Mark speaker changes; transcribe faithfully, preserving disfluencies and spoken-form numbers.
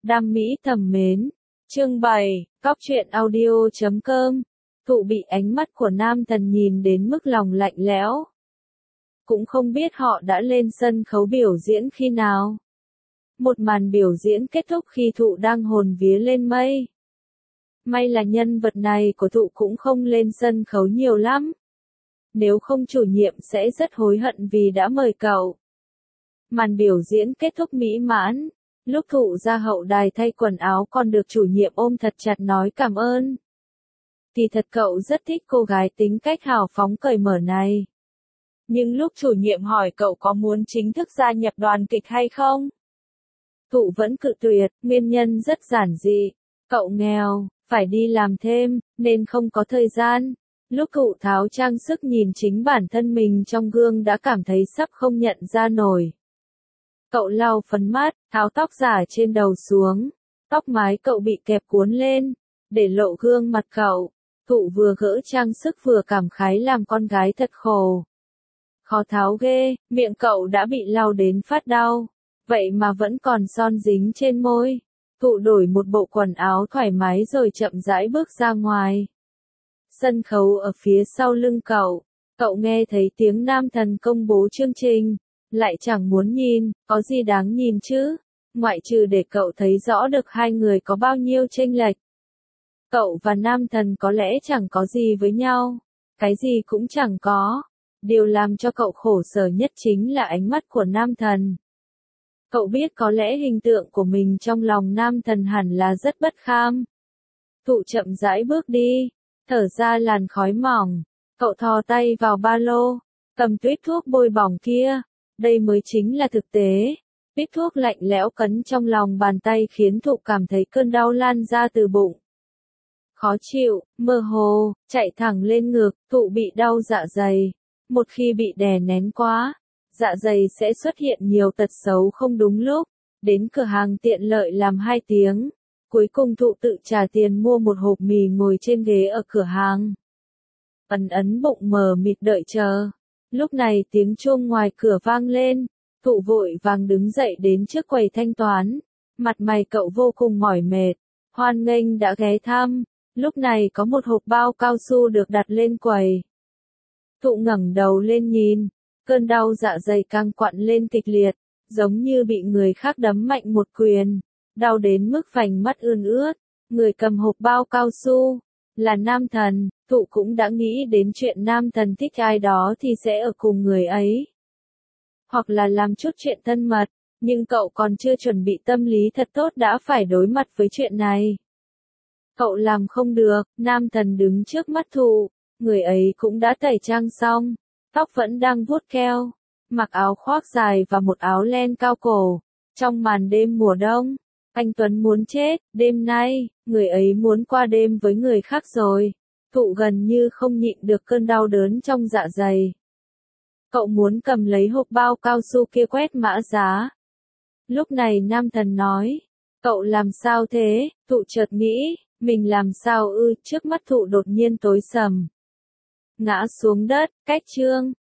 Speaker 1: Đam mỹ thầm mến. Chương bảy, Cóc truyện audio chấm com. Thụ bị ánh mắt của nam thần nhìn đến mức lòng lạnh lẽo. Cũng không biết họ đã lên sân khấu biểu diễn khi nào. Một màn biểu diễn kết thúc khi Thụ đang hồn vía lên mây. May là nhân vật này của Thụ cũng không lên sân khấu nhiều lắm. Nếu không chủ nhiệm sẽ rất hối hận vì đã mời cậu. Màn biểu diễn kết thúc mỹ mãn. Lúc Thụ ra hậu đài thay quần áo còn được chủ nhiệm ôm thật chặt nói cảm ơn. Thì thật cậu rất thích cô gái tính cách hào phóng cởi mở này. Nhưng lúc chủ nhiệm hỏi cậu có muốn chính thức gia nhập đoàn kịch hay không? Thụ vẫn cự tuyệt, nguyên nhân rất giản dị. Cậu nghèo, phải đi làm thêm, nên không có thời gian. Lúc Thụ tháo trang sức nhìn chính bản thân mình trong gương đã cảm thấy sắp không nhận ra nổi. Cậu lau phấn mắt, tháo tóc giả trên đầu xuống. Tóc mái cậu bị kẹp cuốn lên, để lộ gương mặt cậu. Thụ vừa gỡ trang sức vừa cảm khái làm con gái thật khổ. Khó tháo ghê, miệng cậu đã bị lau đến phát đau. Vậy mà vẫn còn son dính trên môi. Thụ đổi một bộ quần áo thoải mái rồi chậm rãi bước ra ngoài. Sân khấu ở phía sau lưng cậu. Cậu nghe thấy tiếng nam thần công bố chương trình. Lại chẳng muốn nhìn, có gì đáng nhìn chứ? Ngoại trừ để cậu thấy rõ được hai người có bao nhiêu chênh lệch. Cậu và nam thần có lẽ chẳng có gì với nhau. Cái gì cũng chẳng có. Điều làm cho cậu khổ sở nhất chính là ánh mắt của nam thần. Cậu biết có lẽ hình tượng của mình trong lòng nam thần hẳn là rất bất kham. Thụ chậm rãi bước đi, thở ra làn khói mỏng. Cậu thò tay vào ba lô, cầm tuýp thuốc bôi bỏng kia. Đây mới chính là thực tế. Tuýp thuốc lạnh lẽo cấn trong lòng bàn tay khiến Thụ cảm thấy cơn đau lan ra từ bụng. Khó chịu, mơ hồ, chạy thẳng lên ngực, Thụ bị đau dạ dày. Một khi bị đè nén quá, dạ dày sẽ xuất hiện nhiều tật xấu không đúng lúc. Đến cửa hàng tiện lợi làm hai tiếng. Cuối cùng Thụ tự trả tiền mua một hộp mì ngồi trên ghế ở cửa hàng. Ấn ấn bụng mờ mịt đợi chờ. Lúc này tiếng chuông ngoài cửa vang lên. Thụ vội vàng đứng dậy đến trước quầy thanh toán. Mặt mày cậu vô cùng mỏi mệt. Hoan nghênh đã ghé thăm. Lúc này có một hộp bao cao su được đặt lên quầy. Thụ ngẩng đầu lên nhìn. Cơn đau dạ dày càng quặn lên kịch liệt. Giống như bị người khác đấm mạnh một quyền. Đau đến mức vành mắt ươn ướt. Người cầm hộp bao cao su là nam thần. Thụ cũng đã nghĩ đến chuyện nam thần thích ai đó thì sẽ ở cùng người ấy. Hoặc là làm chút chuyện thân mật. Nhưng cậu còn chưa chuẩn bị tâm lý thật tốt đã phải đối mặt với chuyện này. Cậu làm không được, nam thần đứng trước mắt Thụ. Người ấy cũng đã tẩy trang xong. Tóc vẫn đang vuốt keo. Mặc áo khoác dài và một áo len cao cổ. Trong màn đêm mùa đông. Anh Tuấn muốn chết, đêm nay, người ấy muốn qua đêm với người khác rồi. Thụ gần như không nhịn được cơn đau đớn trong dạ dày. Cậu muốn cầm lấy hộp bao cao su kia quét mã giá. Lúc này nam thần nói, cậu làm sao thế? Thụ chợt nghĩ, mình làm sao ư? Trước mắt Thụ đột nhiên tối sầm. Ngã xuống đất, cách chương.